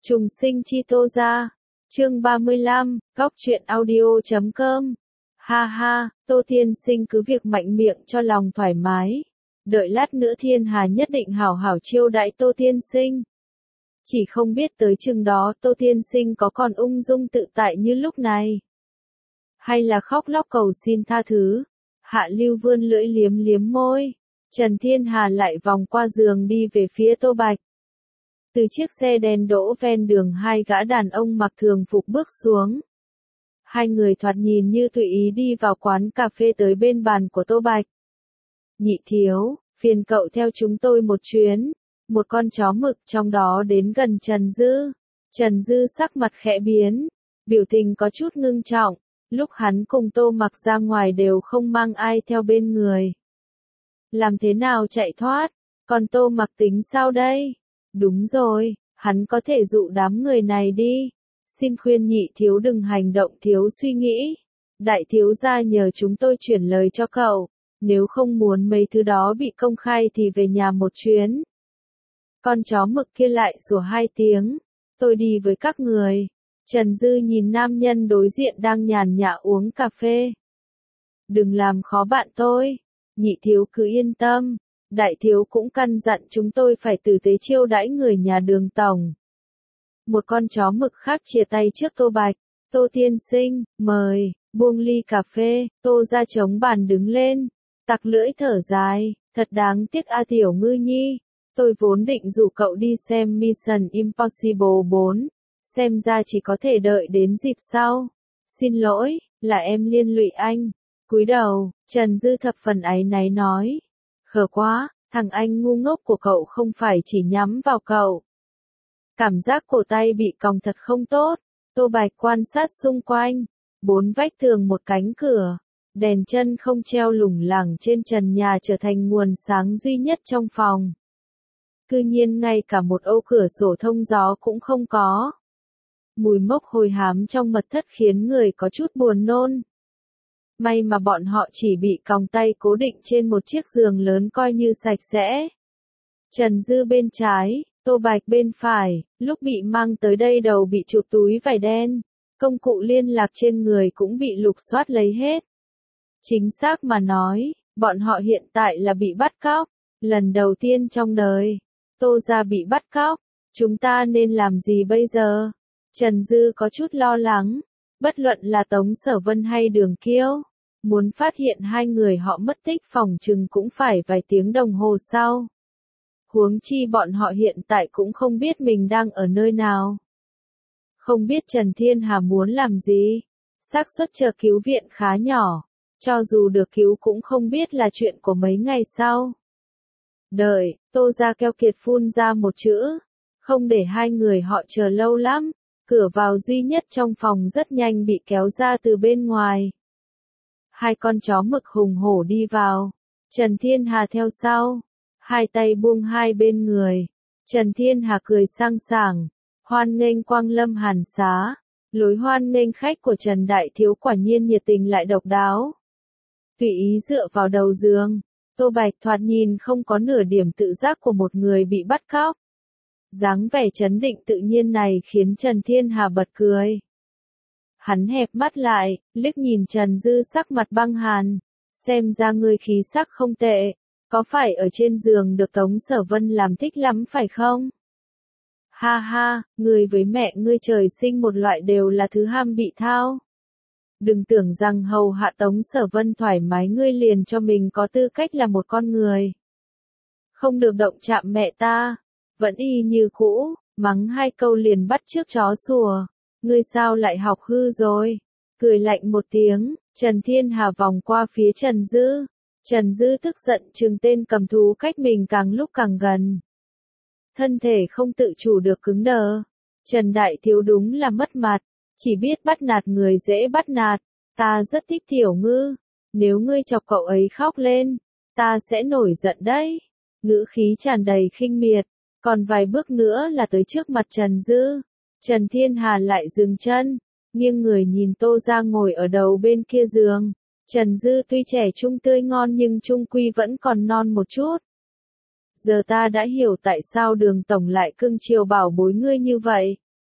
Trùng sinh chi Tô gia. Chương 35, góc truyện audio.com. Ha ha, Tô Tiên Sinh cứ việc mạnh miệng cho lòng thoải mái. Đợi lát nữa Thiên Hà nhất định hảo hảo chiêu đãi Tô Tiên Sinh. Chỉ không biết tới chừng đó Tô Tiên Sinh có còn ung dung tự tại như lúc này. Hay là khóc lóc cầu xin tha thứ. Hạ Lưu vươn lưỡi liếm liếm môi. Trần Thiên Hà lại vòng qua giường đi về phía Tô Bạch. Từ chiếc xe đen đỗ ven đường hai gã đàn ông mặc thường phục bước xuống. Hai người thoạt nhìn như tùy ý đi vào quán cà phê tới bên bàn của Tô Bạch. Nhị thiếu, phiền cậu theo chúng tôi một chuyến. Một con chó mực trong đó đến gần Trần Dư. Trần Dư sắc mặt khẽ biến. Biểu tình có chút ngưng trọng. Lúc hắn cùng Tô Mặc ra ngoài đều không mang ai theo bên người. Làm thế nào chạy thoát? Còn Tô Mặc tính sao đây? Đúng rồi, hắn có thể dụ đám người này đi. Xin khuyên nhị thiếu đừng hành động thiếu suy nghĩ. Đại thiếu gia nhờ chúng tôi chuyển lời cho cậu. Nếu không muốn mấy thứ đó bị công khai thì về nhà một chuyến. Con chó mực kia lại sủa hai tiếng. Tôi đi với các người. Trần Dư nhìn nam nhân đối diện đang nhàn nhã uống cà phê. Đừng làm khó bạn tôi. Nhị thiếu cứ yên tâm. Đại thiếu cũng căn dặn chúng tôi phải tử tế chiêu đãi người nhà Đường tổng. Một con chó mực khác chia tay trước Tô Bạch. Tô Tiên Sinh, mời, buông ly cà phê. Tô ra chống bàn đứng lên. Tặc lưỡi thở dài, thật đáng tiếc a Tiểu Ngư Nhi. Tôi vốn định rủ cậu đi xem Mission Impossible 4. Xem ra chỉ có thể đợi đến dịp sau. Xin lỗi, là em liên lụy anh. Cúi đầu, Trần Dư thập phần áy náy nói. Khờ quá, thằng anh ngu ngốc của cậu không phải chỉ nhắm vào cậu. Cảm giác cổ tay bị còng thật không tốt. Tô Bạch quan sát xung quanh. 4 vách tường một cánh cửa. Đèn chân không treo lủng lẳng trên trần nhà trở thành nguồn sáng duy nhất trong phòng. Cư nhiên ngay cả một ô cửa sổ thông gió cũng không có. Mùi mốc hôi hám trong mật thất khiến người có chút buồn nôn. May mà bọn họ chỉ bị còng tay cố định trên một chiếc giường lớn coi như sạch sẽ. Trần Dư bên trái, Tô Bạch bên phải, lúc bị mang tới đây đầu bị chụp túi vải đen. Công cụ liên lạc trên người cũng bị lục soát lấy hết. Chính xác mà nói, bọn họ hiện tại là bị bắt cóc. Lần đầu tiên trong đời, Tô gia bị bắt cóc. Chúng ta nên làm gì bây giờ? Trần Dư có chút lo lắng. Bất luận là Tống Sở Vân hay Đường Kiêu, muốn phát hiện hai người họ mất tích phòng chừng cũng phải vài tiếng đồng hồ sau. Huống chi bọn họ hiện tại cũng không biết mình đang ở nơi nào. Không biết Trần Thiên Hà muốn làm gì. Xác suất chờ cứu viện khá nhỏ. Cho dù được cứu cũng không biết là chuyện của mấy ngày sau. Đợi, Tô gia keo kiệt phun ra một chữ. Không để hai người họ chờ lâu lắm. Cửa vào duy nhất trong phòng rất nhanh bị kéo ra từ bên ngoài. Hai con chó mực hùng hổ đi vào. Trần Thiên Hà theo sau. Hai tay buông hai bên người. Trần Thiên Hà cười sang sảng. Hoan nghênh quang lâm Hàn Xá. Lối hoan nghênh khách của Trần Đại Thiếu quả nhiên nhiệt tình lại độc đáo. Tùy ý dựa vào đầu giường. Tô Bạch thoạt nhìn không có nửa điểm tự giác của một người bị bắt cóc. Dáng vẻ trấn định tự nhiên này khiến Trần Thiên Hà bật cười. Hắn hẹp mắt lại, liếc nhìn Trần Dư sắc mặt băng hàn. Xem ra ngươi khí sắc không tệ. Có phải ở trên giường được Tống Sở Vân làm thích lắm phải không? Ha ha, ngươi với mẹ ngươi trời sinh một loại đều là thứ ham bị thao. Đừng tưởng rằng hầu hạ Tống Sở Vân thoải mái ngươi liền cho mình có tư cách là một con người. Không được động chạm mẹ ta. Vẫn y như cũ, mắng hai câu liền bắt chước chó sủa. Ngươi sao lại học hư rồi? Cười lạnh một tiếng, Trần Thiên Hà vòng qua phía Trần Dư. Trần Dư tức giận trừng tên cầm thú cách mình càng lúc càng gần. Thân thể không tự chủ được cứng đờ. Trần Đại Thiếu đúng là mất mặt, chỉ biết bắt nạt người dễ bắt nạt. Ta rất thích Tiểu Ngư, nếu ngươi chọc cậu ấy khóc lên, ta sẽ nổi giận đấy. Ngữ khí tràn đầy khinh miệt. Còn vài bước nữa là tới trước mặt Trần Dư. Trần Thiên Hà lại dừng chân, nghiêng người nhìn Tô gia ngồi ở đầu bên kia giường. Trần Dư tuy trẻ trung tươi ngon nhưng trung quy vẫn còn non một chút. Giờ ta đã hiểu tại sao Đường tổng lại cưng chiều bảo bối ngươi như vậy.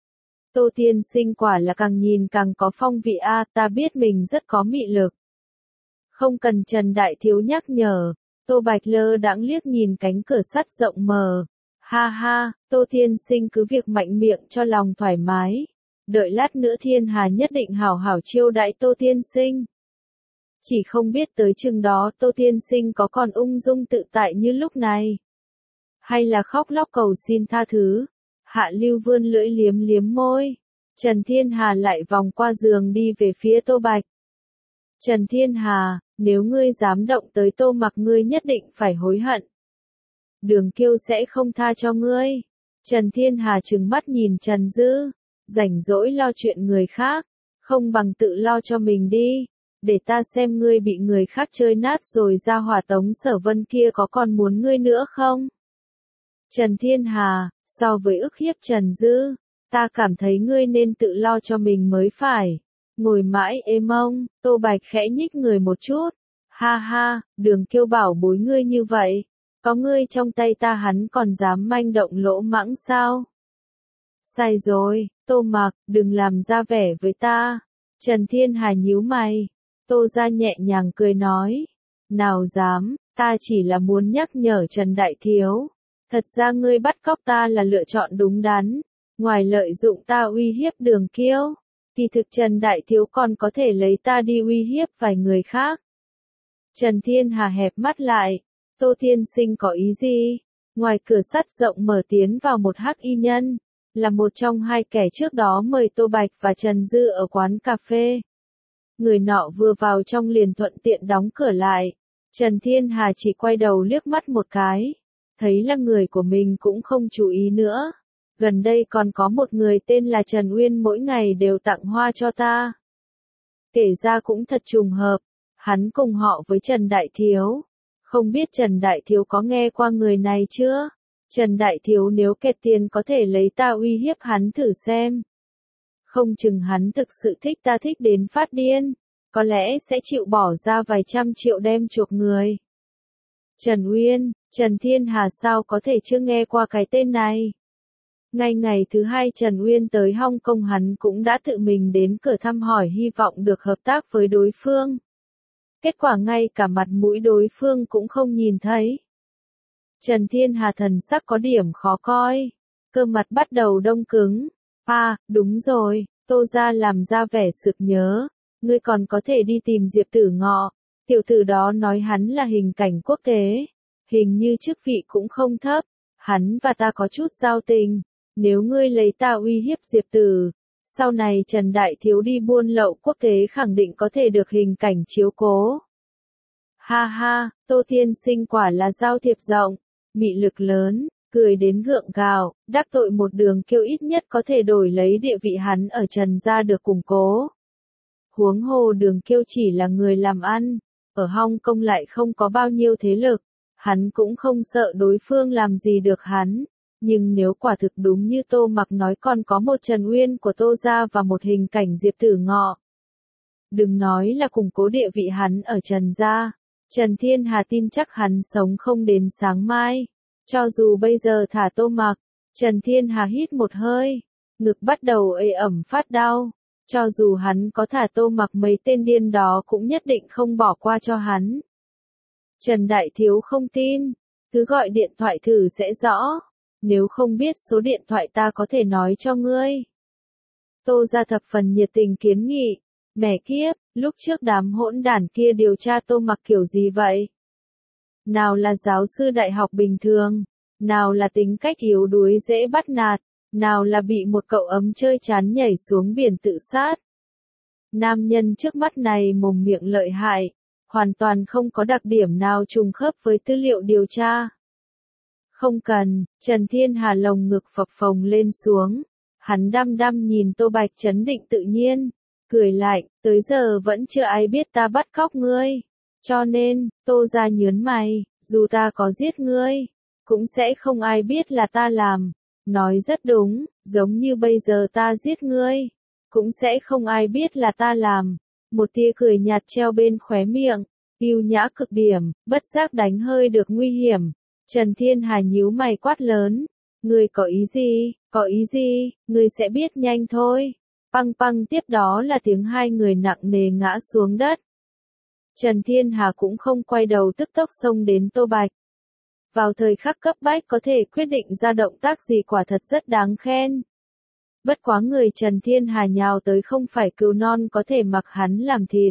Tô tiên sinh quả là càng nhìn càng có phong vị a, ta biết mình rất có mị lực. Không cần Trần Đại Thiếu nhắc nhở, Tô Bạch lơ đãng liếc nhìn cánh cửa sắt rộng mở. Ha ha, Tô tiên sinh cứ việc mạnh miệng cho lòng thoải mái. Đợi lát nữa Thiên Hà nhất định hảo hảo chiêu đãi Tô tiên sinh. Chỉ không biết tới chừng đó Tô tiên sinh có còn ung dung tự tại như lúc này. Hay là khóc lóc cầu xin tha thứ. Hạ Lưu vươn lưỡi liếm liếm môi. Trần Thiên Hà lại vòng qua giường đi về phía Tô Bạch. Trần Thiên Hà, nếu ngươi dám động tới Tô Mặc ngươi nhất định phải hối hận. Đường Kiêu sẽ không tha cho ngươi. Trần Thiên Hà trừng mắt nhìn Trần Dư. Rảnh rỗi lo chuyện người khác. Không bằng tự lo cho mình đi. Để ta xem ngươi bị người khác chơi nát rồi ra hỏa Tống Sở Vân kia có còn muốn ngươi nữa không? Trần Thiên Hà, so với ức hiếp Trần Dư, ta cảm thấy ngươi nên tự lo cho mình mới phải. Ngồi mãi êm mông, Tô Bạch khẽ nhích người một chút. Ha ha, Đường Kiêu bảo bối ngươi như vậy. Có ngươi trong tay ta hắn còn dám manh động lỗ mãng sao? Sai rồi, Tô Mặc, đừng làm ra vẻ với ta. Trần Thiên Hà nhíu mày. Tô ra nhẹ nhàng cười nói. Nào dám, ta chỉ là muốn nhắc nhở Trần Đại Thiếu. Thật ra ngươi bắt cóc ta là lựa chọn đúng đắn. Ngoài lợi dụng ta uy hiếp Đường Kiêu, thì thực Trần Đại Thiếu còn có thể lấy ta đi uy hiếp vài người khác. Trần Thiên Hà hẹp mắt lại. Tô tiên sinh có ý gì? Ngoài cửa sắt rộng mở tiến vào một hắc y nhân. Là một trong hai kẻ trước đó mời Tô Bạch và Trần Dư ở quán cà phê. Người nọ vừa vào trong liền thuận tiện đóng cửa lại. Trần Thiên Hà chỉ quay đầu liếc mắt một cái. Thấy là người của mình cũng không chú ý nữa. Gần đây còn có một người tên là Trần Uyên mỗi ngày đều tặng hoa cho ta. Kể ra cũng thật trùng hợp. Hắn cùng họ với Trần Đại Thiếu. Không biết Trần Đại Thiếu có nghe qua người này chưa? Trần Đại Thiếu nếu kẹt tiền có thể lấy ta uy hiếp hắn thử xem. Không chừng hắn thực sự thích ta thích đến phát điên. Có lẽ sẽ chịu bỏ ra vài trăm triệu đem chuộc người. Trần Uyên, Trần Thiên Hà sao có thể chưa nghe qua cái tên này. Ngay ngày thứ hai Trần Uyên tới Hong Kong hắn cũng đã tự mình đến cửa thăm hỏi hy vọng được hợp tác với đối phương. Kết quả ngay cả mặt mũi đối phương cũng không nhìn thấy. Trần Thiên Hà thần sắc có điểm khó coi. Cơ mặt bắt đầu đông cứng. À, đúng rồi, Tô ra làm ra vẻ sực nhớ. Ngươi còn có thể đi tìm Diệp Tử Ngọ. Tiểu tử đó nói hắn là hình cảnh quốc tế. Hình như chức vị cũng không thấp. Hắn và ta có chút giao tình. Nếu ngươi lấy ta uy hiếp Diệp Tử, sau này Trần Đại Thiếu đi buôn lậu quốc tế khẳng định có thể được hình cảnh chiếu cố. Ha ha, Tô tiên sinh quả là giao thiệp rộng, mị lực lớn, cười đến gượng gạo, đắc tội một Đường Kiêu ít nhất có thể đổi lấy địa vị hắn ở Trần gia được củng cố. Huống hồ Đường Kiêu chỉ là người làm ăn, ở Hong Kong lại không có bao nhiêu thế lực, hắn cũng không sợ đối phương làm gì được hắn. Nhưng nếu quả thực đúng như Tô Mặc nói còn có một Trần Uyên của Tô gia và một hình cảnh Diệp Tử Ngọ. Đừng nói là củng cố địa vị hắn ở Trần gia, Trần Thiên Hà tin chắc hắn sống không đến sáng mai. Cho dù bây giờ thả Tô Mặc, Trần Thiên Hà hít một hơi, ngực bắt đầu ê ẩm phát đau. Cho dù hắn có thả Tô Mặc mấy tên điên đó cũng nhất định không bỏ qua cho hắn. Trần Đại Thiếu không tin, cứ gọi điện thoại thử sẽ rõ. Nếu không biết số điện thoại ta có thể nói cho ngươi. Tô ra thập phần nhiệt tình kiến nghị. Mẹ kiếp, lúc trước đám hỗn đản kia điều tra Tô Mặc kiểu gì vậy? Nào là giáo sư đại học bình thường, nào là tính cách yếu đuối dễ bắt nạt, nào là bị một cậu ấm chơi chán nhảy xuống biển tự sát. Nam nhân trước mắt này mồm miệng lợi hại, hoàn toàn không có đặc điểm nào trùng khớp với tư liệu điều tra. Không cần, Trần Thiên Hà lồng ngực phập phồng lên xuống. Hắn đăm đăm nhìn Tô Bạch trấn định tự nhiên, cười lạnh, tới giờ vẫn chưa ai biết ta bắt cóc ngươi. Cho nên, Tô ra nhớn mày, dù ta có giết ngươi, cũng sẽ không ai biết là ta làm. Nói rất đúng, giống như bây giờ ta giết ngươi, cũng sẽ không ai biết là ta làm. Một tia cười nhạt treo bên khóe miệng, yêu nhã cực điểm, bất giác đánh hơi được nguy hiểm. Trần Thiên Hà nhíu mày quát lớn, ngươi có ý gì, Có ý gì, ngươi sẽ biết nhanh thôi. Păng păng, tiếp đó là tiếng hai người nặng nề ngã xuống đất. Trần Thiên Hà cũng không quay đầu, tức tốc xông đến Tô Bạch. Vào thời khắc cấp bách có thể quyết định ra động tác gì quả thật rất đáng khen. Bất quá người Trần Thiên Hà nhào tới không phải cừu non có thể mặc hắn làm thịt,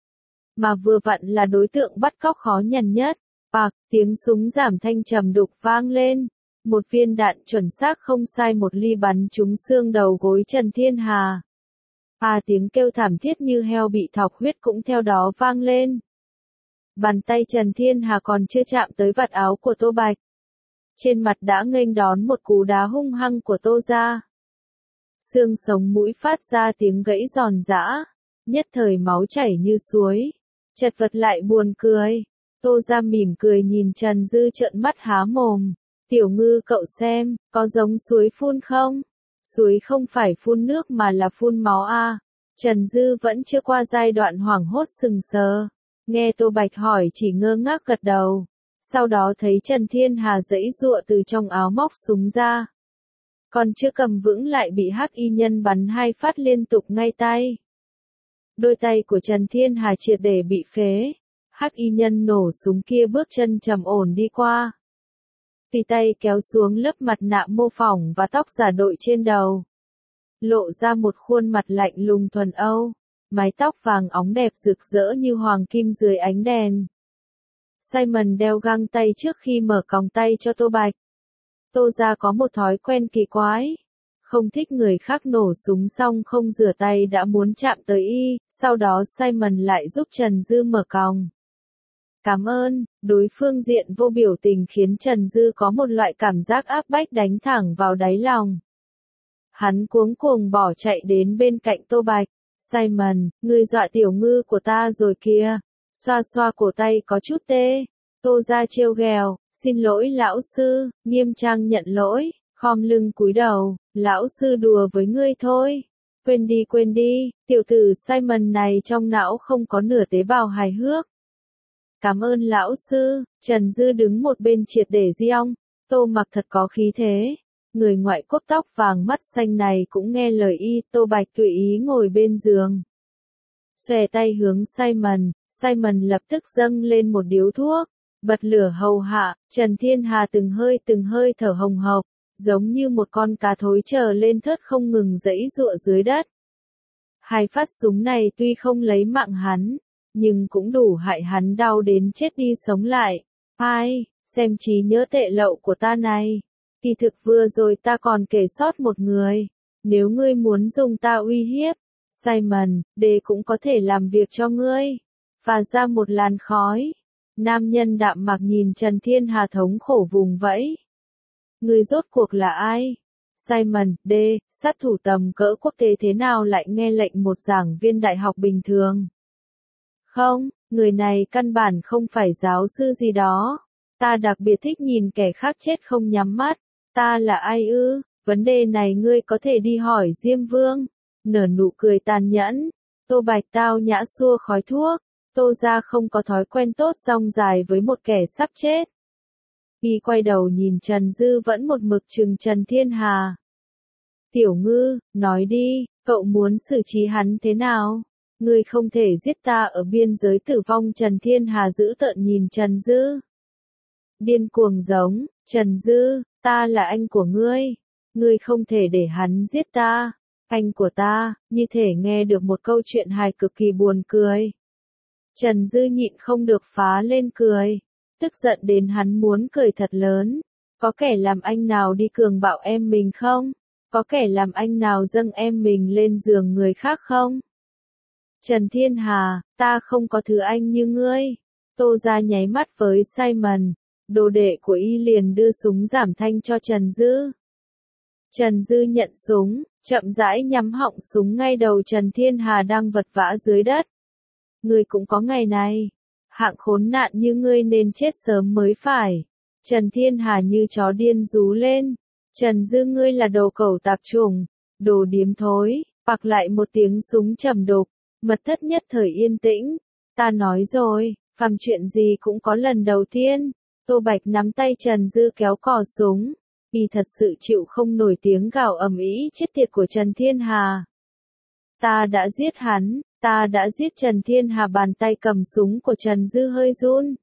mà vừa vặn là đối tượng bắt cóc khó nhằn nhất. Bạc, tiếng súng giảm thanh trầm đục vang lên. Một viên đạn chuẩn xác không sai một ly bắn trúng xương đầu gối Trần Thiên Hà. Tiếng kêu thảm thiết như heo bị thọc huyết cũng theo đó vang lên. Bàn tay Trần Thiên Hà còn chưa chạm tới vạt áo của Tô Bạch. Trên mặt đã nghênh đón một cú đá hung hăng của Tô gia. Xương sống mũi phát ra tiếng gãy giòn giã. Nhất thời máu chảy như suối. Chật vật lại buồn cười. Tô gia mỉm cười nhìn Trần Dư trợn mắt há mồm. Tiểu Ngư cậu xem, có giống suối phun không? Suối không phải phun nước mà là phun máu a. Trần Dư vẫn chưa qua giai đoạn hoảng hốt sừng sờ. Nghe Tô Bạch hỏi chỉ ngơ ngác gật đầu. Sau đó thấy Trần Thiên Hà giãy giụa từ trong áo móc súng ra. Còn chưa cầm vững lại bị hắc y nhân bắn 2 phát liên tục ngay tay. Đôi tay của Trần Thiên Hà triệt để bị phế. Hắc y nhân nổ súng kia bước chân trầm ổn đi qua. Tùy tay kéo xuống lớp mặt nạ mô phỏng và tóc giả đội trên đầu. Lộ ra một khuôn mặt lạnh lùng thuần Âu. Mái tóc vàng óng đẹp rực rỡ như hoàng kim dưới ánh đèn. Simon đeo găng tay trước khi mở còng tay cho Tô Bạch. Tô gia có một thói quen kỳ quái. Không thích người khác nổ súng xong không rửa tay đã muốn chạm tới y, sau đó Simon lại giúp Trần Dư mở còng. Cảm ơn, đối phương diện vô biểu tình khiến Trần Dư có một loại cảm giác áp bách đánh thẳng vào đáy lòng. Hắn cuống cuồng bỏ chạy đến bên cạnh Tô Bạch. Simon, ngươi dọa Tiểu Ngư của ta rồi kìa. Xoa xoa cổ tay có chút tê. Tô gia trêu ghẹo, xin lỗi lão sư, nghiêm trang nhận lỗi, khom lưng cúi đầu, lão sư đùa với ngươi thôi. Quên đi, tiểu tử Simon này trong não không có nửa tế bào hài hước. Cảm ơn lão sư, Trần Dư đứng một bên triệt để giong. Tô Mặc thật có khí thế. Người ngoại quốc tóc vàng mắt xanh này cũng nghe lời y. Tô Bạch tùy ý ngồi bên giường. Xòe tay hướng Simon. Simon lập tức dâng lên một điếu thuốc. Bật lửa hầu hạ. Trần Thiên Hà từng hơi thở hồng hộc. Giống như một con cá thối chờ lên thớt không ngừng giãy giụa dưới đất. 2 phát súng này tuy không lấy mạng hắn, nhưng cũng đủ hại hắn đau đến chết đi sống lại. Xem trí nhớ tệ lậu của ta này. Kỳ thực vừa rồi ta còn kể sót một người. Nếu ngươi muốn dùng ta uy hiếp, Simon, để cũng có thể làm việc cho ngươi. Phả ra một làn khói. Nam nhân đạm mạc nhìn Trần Thiên Hà thống khổ vùng vẫy. Ngươi rốt cuộc là ai? Simon, sát thủ tầm cỡ quốc tế thế nào lại nghe lệnh một giảng viên đại học bình thường? Không, người này căn bản không phải giáo sư gì đó. Ta đặc biệt thích nhìn kẻ khác chết không nhắm mắt. Ta là ai ư? Vấn đề này ngươi có thể đi hỏi Diêm Vương. Nở nụ cười tàn nhẫn. Tô Bạch tao nhã xua khói thuốc. Tô gia không có thói quen tốt rong dài với một kẻ sắp chết. Y quay đầu nhìn Trần Dư vẫn một mực trừng Trần Thiên Hà. Tiểu Ngư, nói đi, cậu muốn xử trí hắn thế nào? Ngươi không thể giết ta ở biên giới tử vong. Trần Thiên Hà dữ tợn nhìn Trần Dư. Điên cuồng giống, Trần Dư, ta là anh của ngươi. Ngươi không thể để hắn giết ta. Anh của ta, như thể nghe được một câu chuyện hài cực kỳ buồn cười. Trần Dư nhịn không được phá lên cười. Tức giận đến hắn muốn cười thật lớn. Có kẻ làm anh nào đi cường bạo em mình không? Có kẻ làm anh nào dâng em mình lên giường người khác không? Trần Thiên Hà, ta không có thứ anh như ngươi. Tô gia nháy mắt với Simon. Đồ đệ của y liền đưa súng giảm thanh cho Trần Dư. Trần Dư nhận súng, chậm rãi nhắm họng súng ngay đầu Trần Thiên Hà đang vật vã dưới đất. Ngươi cũng có ngày này. Hạng khốn nạn như ngươi nên chết sớm mới phải. Trần Thiên Hà như chó điên rú lên. Trần Dư, ngươi là đồ cẩu tạp chủng, đồ điếm thối. Bạc lại một tiếng súng trầm đục. Mật thất nhất thời yên tĩnh. Ta nói rồi, phàm chuyện gì cũng có lần đầu tiên. Tô Bạch nắm tay Trần Dư kéo cò súng. Y thật sự chịu không nổi tiếng gào ầm ĩ chết tiệt của Trần Thiên Hà. Ta đã giết hắn, ta đã giết Trần Thiên Hà. Bàn tay cầm súng của Trần Dư hơi run.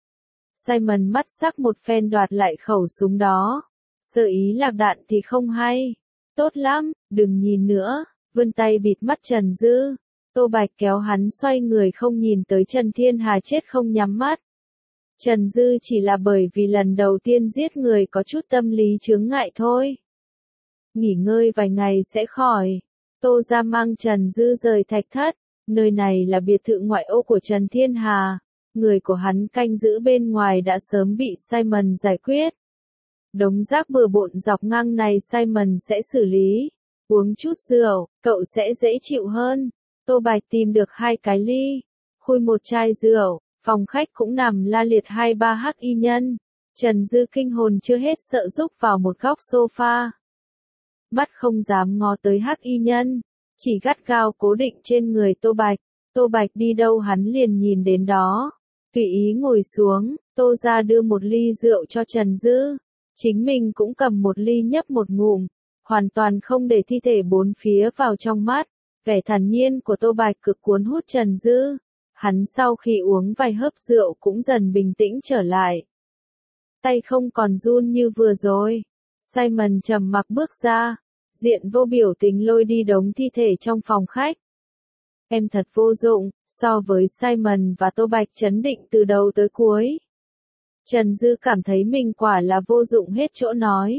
Simon mắt sắc một phen đoạt lại khẩu súng đó. Sơ ý lạc đạn thì không hay. Tốt lắm, đừng nhìn nữa, vươn tay bịt mắt Trần Dư. Tô Bạch kéo hắn xoay người không nhìn tới Trần Thiên Hà chết không nhắm mắt. Trần Dư chỉ là bởi vì lần đầu tiên giết người có chút tâm lý chướng ngại thôi. Nghỉ ngơi vài ngày sẽ khỏi. Tô ra mang Trần Dư rời Thạch Thất. Nơi này là biệt thự ngoại ô của Trần Thiên Hà. Người của hắn canh giữ bên ngoài đã sớm bị Simon giải quyết. Đống rác bừa bộn dọc ngang này Simon sẽ xử lý. Uống chút rượu, cậu sẽ dễ chịu hơn. Tô Bạch tìm được 2 cái ly, khui một chai rượu, phòng khách cũng nằm la liệt 2-3 hắc y nhân. Trần Dư kinh hồn chưa hết sợ rúc vào một góc sofa. Mắt không dám ngó tới hắc y nhân, chỉ gắt gao cố định trên người Tô Bạch. Tô Bạch đi đâu hắn liền nhìn đến đó. Tùy ý ngồi xuống, Tô ra đưa một ly rượu cho Trần Dư. Chính mình cũng cầm một ly nhấp một ngụm, hoàn toàn không để thi thể bốn phía vào trong mắt. Vẻ thản nhiên của Tô Bạch cực cuốn hút Trần Dư. Hắn sau khi uống vài hớp rượu cũng dần bình tĩnh trở lại. Tay không còn run như vừa rồi. Simon trầm mặc bước ra, diện vô biểu tình lôi đi đống thi thể trong phòng khách. Em thật vô dụng, so với Simon và Tô Bạch trấn định từ đầu tới cuối. Trần Dư cảm thấy mình quả là vô dụng hết chỗ nói.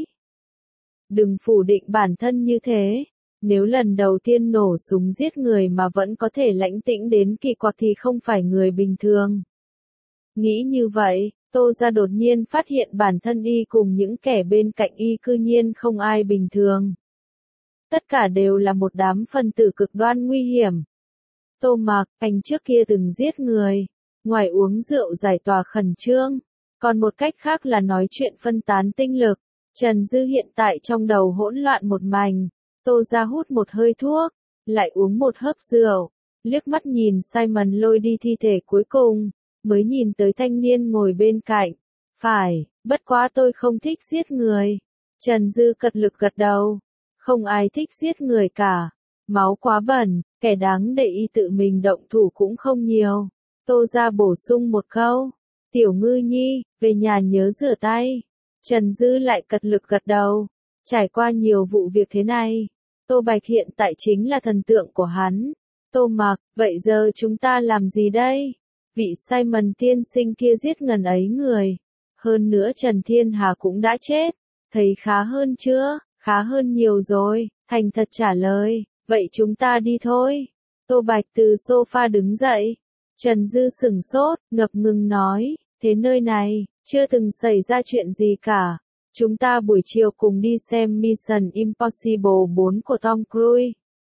Đừng phủ định bản thân như thế. Nếu lần đầu tiên nổ súng giết người mà vẫn có thể lãnh tĩnh đến kỳ quặc thì không phải người bình thường. Nghĩ như vậy, Tô ra đột nhiên phát hiện bản thân y cùng những kẻ bên cạnh y cư nhiên không ai bình thường. Tất cả đều là một đám phân tử cực đoan nguy hiểm. Tô Mạc, anh trước kia từng giết người. Ngoài uống rượu giải tỏa khẩn trương, còn một cách khác là nói chuyện phân tán tinh lực. Trần Dư hiện tại trong đầu hỗn loạn một mảnh. Tô ra hút một hơi thuốc, lại uống một hớp rượu, liếc mắt nhìn Simon lôi đi thi thể cuối cùng, mới nhìn tới thanh niên ngồi bên cạnh. Phải, bất quá tôi không thích giết người. Trần Dư cật lực gật đầu. Không ai thích giết người cả. Máu quá bẩn, kẻ đáng để y tự mình động thủ cũng không nhiều. Tô ra bổ sung một câu. Tiểu Ngư Nhi, về nhà nhớ rửa tay. Trần Dư lại cật lực gật đầu. Trải qua nhiều vụ việc thế này, Tô Bạch hiện tại chính là thần tượng của hắn. Tô Mạc, vậy giờ chúng ta làm gì đây? Vị Simon tiên sinh kia giết ngần ấy người. Hơn nữa Trần Thiên Hà cũng đã chết. Thấy khá hơn chưa? Khá hơn nhiều rồi. Thành thật trả lời. Vậy chúng ta đi thôi. Tô Bạch từ sofa đứng dậy. Trần Dư sửng sốt, ngập ngừng nói. Thế nơi này, chưa từng xảy ra chuyện gì cả. Chúng ta buổi chiều cùng đi xem Mission Impossible 4 của Tom Cruise.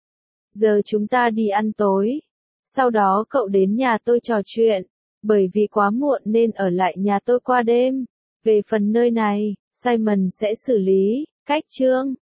Giờ chúng ta đi ăn tối. Sau đó cậu đến nhà tôi trò chuyện. Bởi vì quá muộn nên ở lại nhà tôi qua đêm. Về phần nơi này, Simon sẽ xử lý. Cách chương